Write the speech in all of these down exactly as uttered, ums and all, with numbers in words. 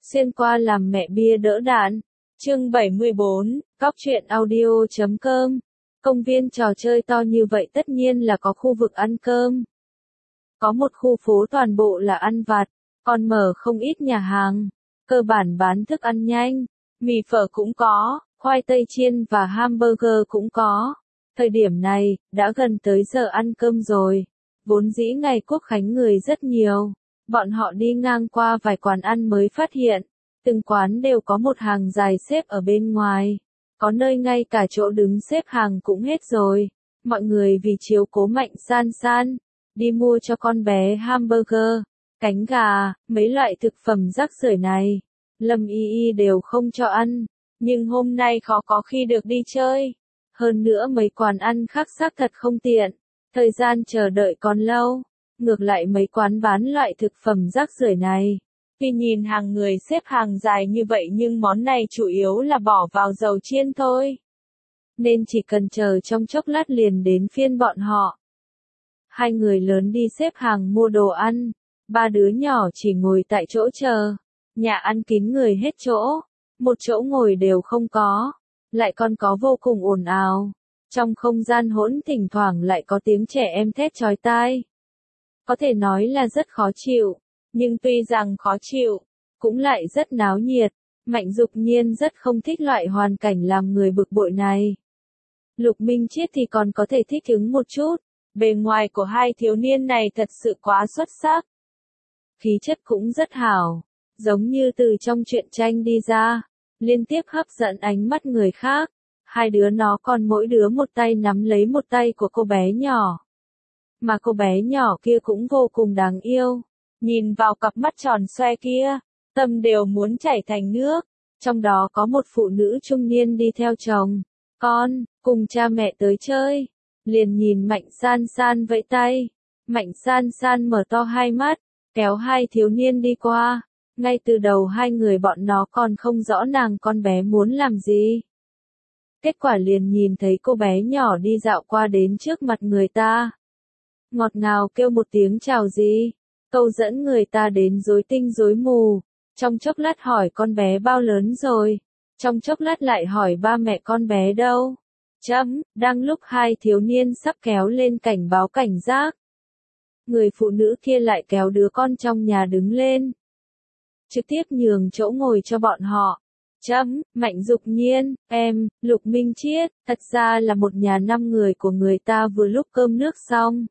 Xuyên qua làm mẹ bia đỡ đạn. Chương bảy mươi bốn, Cóc truyện audio chấm com. Công viên trò chơi to như vậy tất nhiên là có khu vực ăn cơm. Có một khu phố toàn bộ là ăn vặt, còn mở không ít nhà hàng, cơ bản bán thức ăn nhanh, mì phở cũng có, khoai tây chiên và hamburger cũng có. Thời điểm này, đã gần tới giờ ăn cơm rồi. Vốn dĩ ngày Quốc khánh người rất nhiều. Bọn họ đi ngang qua vài quán ăn mới phát hiện, từng quán đều có một hàng dài xếp ở bên ngoài. Có nơi ngay cả chỗ đứng xếp hàng cũng hết rồi. Mọi người vì chiếu cố Mạnh San San, đi mua cho con bé hamburger, cánh gà, mấy loại thực phẩm rác rưởi này. Lâm Y Y đều không cho ăn, nhưng hôm nay khó có khi được đi chơi. Hơn nữa mấy quán ăn khác xác thật không tiện, thời gian chờ đợi còn lâu. Ngược lại mấy quán bán loại thực phẩm rác rưởi này, tuy nhìn hàng người xếp hàng dài như vậy nhưng món này chủ yếu là bỏ vào dầu chiên thôi. Nên chỉ cần chờ trong chốc lát liền đến phiên bọn họ. Hai người lớn đi xếp hàng mua đồ ăn, ba đứa nhỏ chỉ ngồi tại chỗ chờ. Nhà ăn kín người hết chỗ, một chỗ ngồi đều không có, lại còn có vô cùng ồn ào. Trong không gian hỗn thỉnh thoảng lại có tiếng trẻ em thét chói tai. Có thể nói là rất khó chịu, nhưng tuy rằng khó chịu, cũng lại rất náo nhiệt. Mạnh Dục Nhiên rất không thích loại hoàn cảnh làm người bực bội này. Lục Minh Chiết thì còn có thể thích ứng một chút, bề ngoài của hai thiếu niên này thật sự quá xuất sắc. Khí chất cũng rất hảo, giống như từ trong truyện tranh đi ra, liên tiếp hấp dẫn ánh mắt người khác. Hai đứa nó còn mỗi đứa một tay nắm lấy một tay của cô bé nhỏ. Mà cô bé nhỏ kia cũng vô cùng đáng yêu. Nhìn vào cặp mắt tròn xoe kia, tâm đều muốn chảy thành nước. Trong đó có một phụ nữ trung niên đi theo chồng, con, cùng cha mẹ tới chơi. Liền nhìn Mạnh San San vẫy tay. Mạnh San San mở to hai mắt, kéo hai thiếu niên đi qua. Ngay từ đầu hai người bọn nó còn không rõ nàng con bé muốn làm gì. Kết quả liền nhìn thấy cô bé nhỏ đi dạo qua đến trước mặt người ta. Ngọt ngào kêu một tiếng chào gì, câu dẫn người ta đến rối tinh rối mù. Trong chốc lát hỏi con bé bao lớn rồi, trong chốc lát lại hỏi ba mẹ con bé đâu. Chấm, đang lúc hai thiếu niên sắp kéo lên cảnh báo cảnh giác. Người phụ nữ kia lại kéo đứa con trong nhà đứng lên, trực tiếp nhường chỗ ngồi cho bọn họ. Chấm, Mạnh Dục Nhiên, em, Lục Minh Chiết, thật ra là một nhà năm người của người ta vừa lúc cơm nước xong.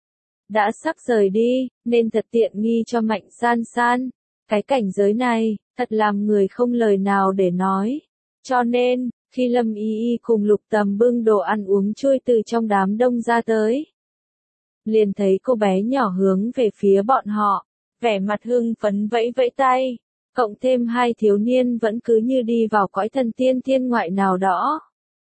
Đã sắp rời đi, nên thật tiện nghi cho Mạnh San San. Cái cảnh giới này, thật làm người không lời nào để nói. Cho nên, khi Lâm Y Y cùng Lục Tầm bưng đồ ăn uống trôi từ trong đám đông ra tới, liền thấy cô bé nhỏ hướng về phía bọn họ, vẻ mặt hưng phấn vẫy vẫy tay. Cộng thêm hai thiếu niên vẫn cứ như đi vào cõi thần tiên thiên ngoại nào đó.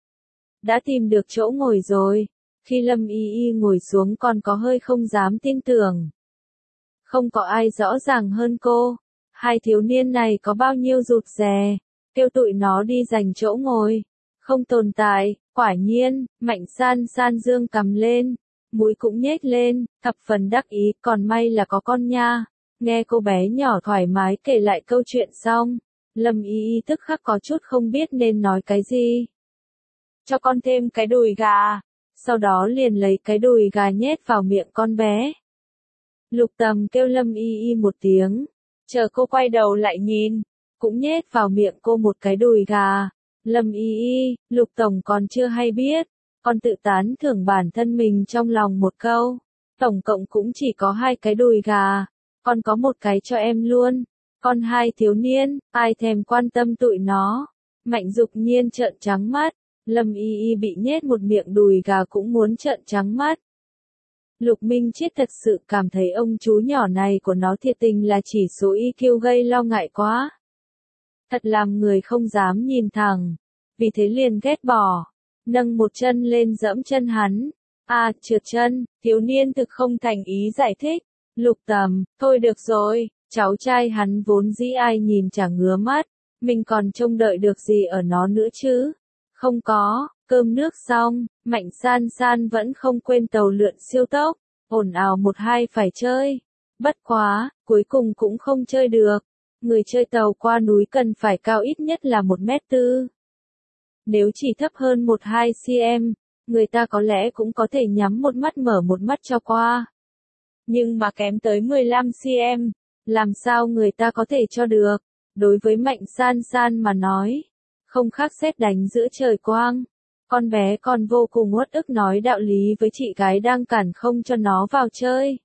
Đã tìm được chỗ ngồi rồi. Khi Lâm Y Y ngồi xuống còn có hơi không dám tin tưởng. Không có ai rõ ràng hơn cô. Hai thiếu niên này có bao nhiêu rụt rè, kêu tụi nó đi giành chỗ ngồi. Không tồn tại, quả nhiên, Mạnh San San dương cầm lên, mũi cũng nhếch lên, thập phần đắc ý, còn may là có con nha. Nghe cô bé nhỏ thoải mái kể lại câu chuyện xong, Lâm Y Y tức khắc có chút không biết nên nói cái gì. Cho con thêm cái đùi gà. Sau đó liền lấy cái đùi gà nhét vào miệng con bé. Lục Tầm kêu Lâm Y Y một tiếng, chờ cô quay đầu lại nhìn, cũng nhét vào miệng cô một cái đùi gà. Lâm Y Y, Lục Tổng còn chưa hay biết, con tự tán thưởng bản thân mình trong lòng một câu. Tổng cộng cũng chỉ có hai cái đùi gà, con có một cái cho em luôn. Con hai thiếu niên, ai thèm quan tâm tụi nó. Mạnh Dục Nhiên trợn trắng mắt. Lâm Y Y bị nhét một miệng đùi gà cũng muốn trợn trắng mắt. Lục Minh Chiết thật sự cảm thấy ông chú nhỏ này của nó thiệt tình là chỉ số i kiu gây lo ngại quá. Thật làm người không dám nhìn thẳng. Vì thế liền ghét bỏ. Nâng một chân lên giẫm chân hắn. À, trượt chân, thiếu niên thực không thành ý giải thích. Lục Tầm, thôi được rồi, cháu trai hắn vốn dĩ ai nhìn chả ngứa mắt. Mình còn trông đợi được gì ở nó nữa chứ. Không có, cơm nước xong, Mạnh San San vẫn không quên tàu lượn siêu tốc, ồn ào một hai phải chơi. Bất quá, cuối cùng cũng không chơi được. người chơi tàu qua núi cần phải cao ít nhất là một mét tư. Nếu chỉ thấp hơn một hai xăng-ti-mét, người ta có lẽ cũng có thể nhắm một mắt mở một mắt cho qua. Nhưng mà kém tới mười lăm xăng-ti-mét, làm sao người ta có thể cho được? Đối với Mạnh San San mà nói, không khác sét đánh giữa trời quang. Con bé còn vô cùng uất ức nói đạo lý với chị gái đang cản không cho nó vào chơi.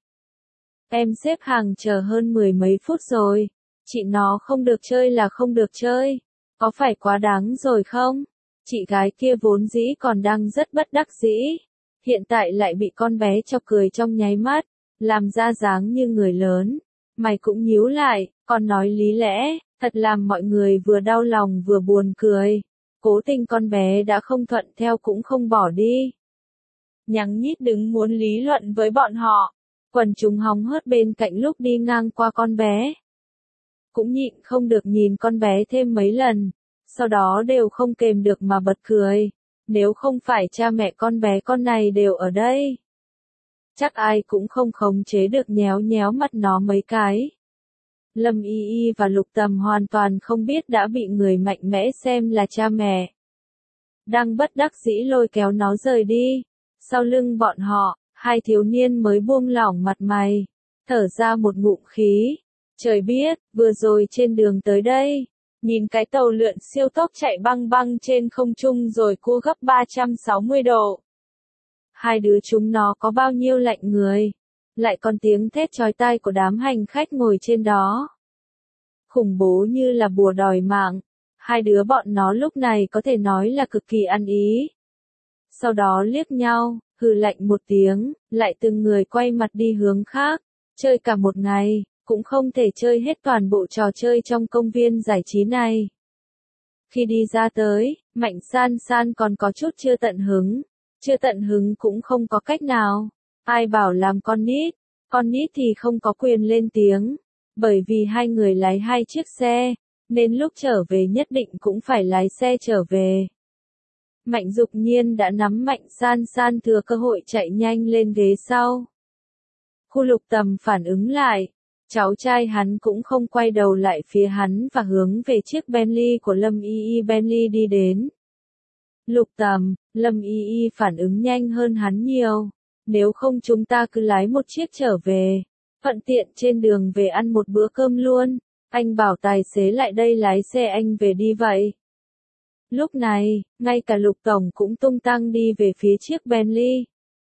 Em xếp hàng chờ hơn mười mấy phút rồi, chị nó không được chơi là không được chơi, có phải quá đáng rồi không? Chị gái kia vốn dĩ còn đang rất bất đắc dĩ, hiện tại lại bị con bé chọc cười trong nháy mắt, làm ra dáng như người lớn. Mày cũng nhíu lại, còn nói lý lẽ, thật làm mọi người vừa đau lòng vừa buồn cười. Cố tình con bé đã không thuận theo cũng không bỏ đi. Nhằng nhít đứng muốn lý luận với bọn họ. Quần chúng hóng hớt bên cạnh lúc đi ngang qua con bé. Cũng nhịn không được nhìn con bé thêm mấy lần. Sau đó đều không kềm được mà bật cười. Nếu không phải cha mẹ con bé con này đều ở đây, chắc ai cũng không khống chế được nhéo nhéo mặt nó mấy cái. Lâm Y Y và Lục Tầm hoàn toàn không biết đã bị người mạnh mẽ xem là cha mẹ. Đang bất đắc dĩ lôi kéo nó rời đi. Sau lưng bọn họ, hai thiếu niên mới buông lỏng mặt mày, thở ra một ngụm khí. Trời biết, vừa rồi trên đường tới đây, nhìn cái tàu lượn siêu tốc chạy băng băng trên không trung rồi cua gấp ba trăm sáu mươi độ. Hai đứa chúng nó có bao nhiêu lạnh người, lại còn tiếng thét chói tai của đám hành khách ngồi trên đó. Khủng bố như là bùa đòi mạng, hai đứa bọn nó lúc này có thể nói là cực kỳ ăn ý. Sau đó liếc nhau, hừ lạnh một tiếng, lại từng người quay mặt đi hướng khác, chơi cả một ngày, cũng không thể chơi hết toàn bộ trò chơi trong công viên giải trí này. Khi đi ra tới, Mạnh San San còn có chút chưa tận hứng, chưa tận hứng cũng không có cách nào, ai bảo làm con nít, con nít thì không có quyền lên tiếng, bởi vì hai người lái hai chiếc xe, nên lúc trở về nhất định cũng phải lái xe trở về. Mạnh Dục Nhiên đã nắm Mạnh San San thừa cơ hội chạy nhanh lên ghế sau. Khu Lục Tầm phản ứng lại, cháu trai hắn cũng không quay đầu lại phía hắn và hướng về chiếc Bentley của Lâm Y Y Bentley đi đến. Lục Tầm, Lâm Y Y phản ứng nhanh hơn hắn nhiều, nếu không chúng ta cứ lái một chiếc trở về, thuận tiện trên đường về ăn một bữa cơm luôn, anh bảo tài xế lại đây lái xe anh về đi vậy. Lúc này, ngay cả Lục Tổng cũng tung tăng đi về phía chiếc Bentley.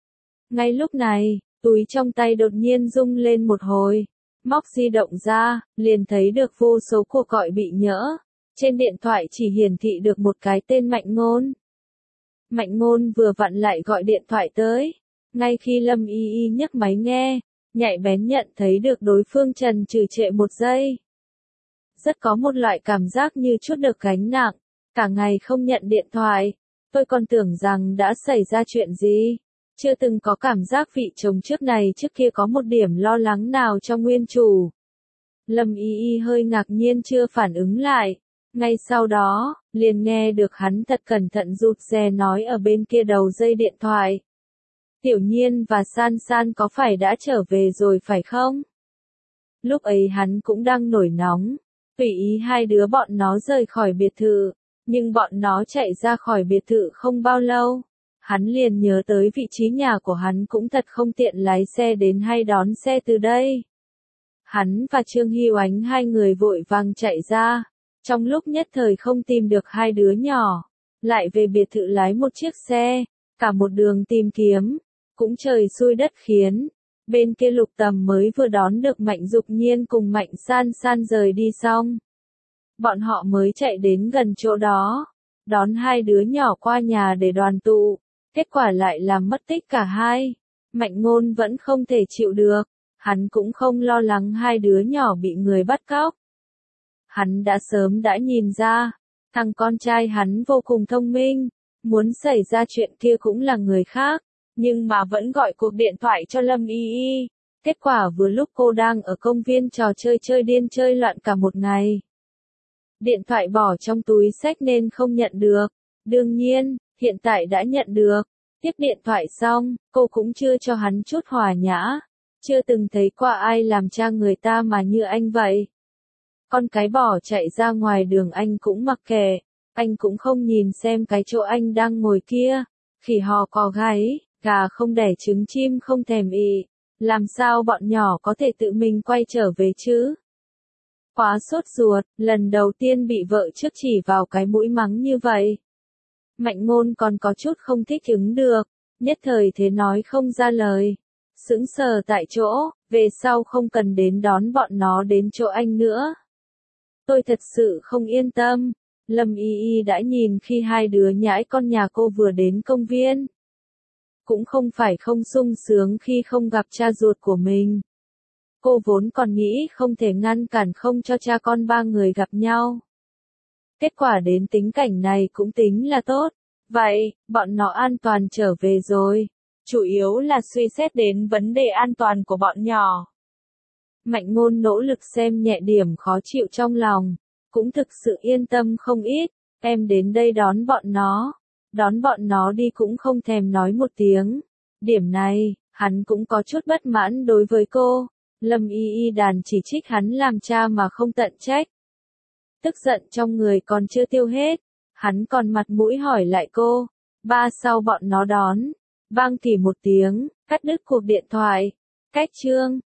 Ngay lúc này, túi trong tay đột nhiên rung lên một hồi, móc di động ra, liền thấy được vô số cuộc gọi bị nhỡ. Trên điện thoại chỉ hiển thị được một cái tên Mạnh Ngôn. Mạnh Ngôn vừa vặn lại gọi điện thoại tới. Ngay khi Lâm Y Y nhấc máy nghe, nhạy bén nhận thấy được đối phương trần trừ trệ một giây. Rất có một loại cảm giác như trút được gánh nặng. Cả ngày không nhận điện thoại, tôi còn tưởng rằng đã xảy ra chuyện gì. Chưa từng có cảm giác vị chồng trước này trước kia có một điểm lo lắng nào trong nguyên chủ. Lâm Y Y hơi ngạc nhiên chưa phản ứng lại. Ngay sau đó, liền nghe được hắn thật cẩn thận rụt rè nói ở bên kia đầu dây điện thoại. Tiểu Nhiên và San San có phải đã trở về rồi phải không? Lúc ấy hắn cũng đang nổi nóng, tùy ý hai đứa bọn nó rời khỏi biệt thự, nhưng bọn nó chạy ra khỏi biệt thự không bao lâu. Hắn liền nhớ tới vị trí nhà của hắn cũng thật không tiện lái xe đến hay đón xe từ đây. Hắn và Trương Hy Oánh hai người vội vàng chạy ra. Trong lúc nhất thời không tìm được hai đứa nhỏ, lại về biệt thự lái một chiếc xe, cả một đường tìm kiếm, cũng trời xui đất khiến. Bên kia Lục Tầm mới vừa đón được Mạnh Dục Nhiên cùng Mạnh San San rời đi xong. Bọn họ mới chạy đến gần chỗ đó, đón hai đứa nhỏ qua nhà để đoàn tụ, kết quả lại làm mất tích cả hai. Mạnh Ngôn vẫn không thể chịu được, hắn cũng không lo lắng hai đứa nhỏ bị người bắt cóc. Hắn đã sớm đã nhìn ra, thằng con trai hắn vô cùng thông minh, muốn xảy ra chuyện kia cũng là người khác, nhưng mà vẫn gọi cuộc điện thoại cho Lâm Y Y. Kết quả vừa lúc cô đang ở công viên trò chơi chơi điên chơi loạn cả một ngày. Điện thoại bỏ trong túi xách nên không nhận được. Đương nhiên, hiện tại đã nhận được. Tiếp điện thoại xong, cô cũng chưa cho hắn chút hòa nhã. Chưa từng thấy qua ai làm cha người ta mà như anh vậy. Con cái bỏ chạy ra ngoài đường anh cũng mặc kệ, anh cũng không nhìn xem cái chỗ anh đang ngồi kia, khỉ hò cò gáy, gà không đẻ trứng chim không thèm ị, làm sao bọn nhỏ có thể tự mình quay trở về chứ? Quá sốt ruột, lần đầu tiên bị vợ trước chỉ vào cái mũi mắng như vậy. Mạnh Ngôn còn có chút không thích ứng được, nhất thời thế nói không ra lời. Sững sờ tại chỗ, về sau không cần đến đón bọn nó đến chỗ anh nữa. Tôi thật sự không yên tâm. Lâm Y Y đã nhìn khi hai đứa nhãi con nhà cô vừa đến công viên. Cũng không phải không sung sướng khi không gặp cha ruột của mình. Cô vốn còn nghĩ không thể ngăn cản không cho cha con ba người gặp nhau. Kết quả đến tính cảnh này cũng tính là tốt. Vậy, bọn nó an toàn trở về rồi. Chủ yếu là suy xét đến vấn đề an toàn của bọn nhỏ. Mạnh Ngôn nỗ lực xem nhẹ điểm khó chịu trong lòng. Cũng thực sự yên tâm không ít. Em đến đây đón bọn nó. Đón bọn nó đi cũng không thèm nói một tiếng. Điểm này, hắn cũng có chút bất mãn đối với cô. Lâm Y Y đàn chỉ trích hắn làm cha mà không tận trách. Tức giận trong người còn chưa tiêu hết. Hắn còn mặt mũi hỏi lại cô. Ba sau bọn nó đón. Vang thì một tiếng, cắt đứt cuộc điện thoại. Cách chương.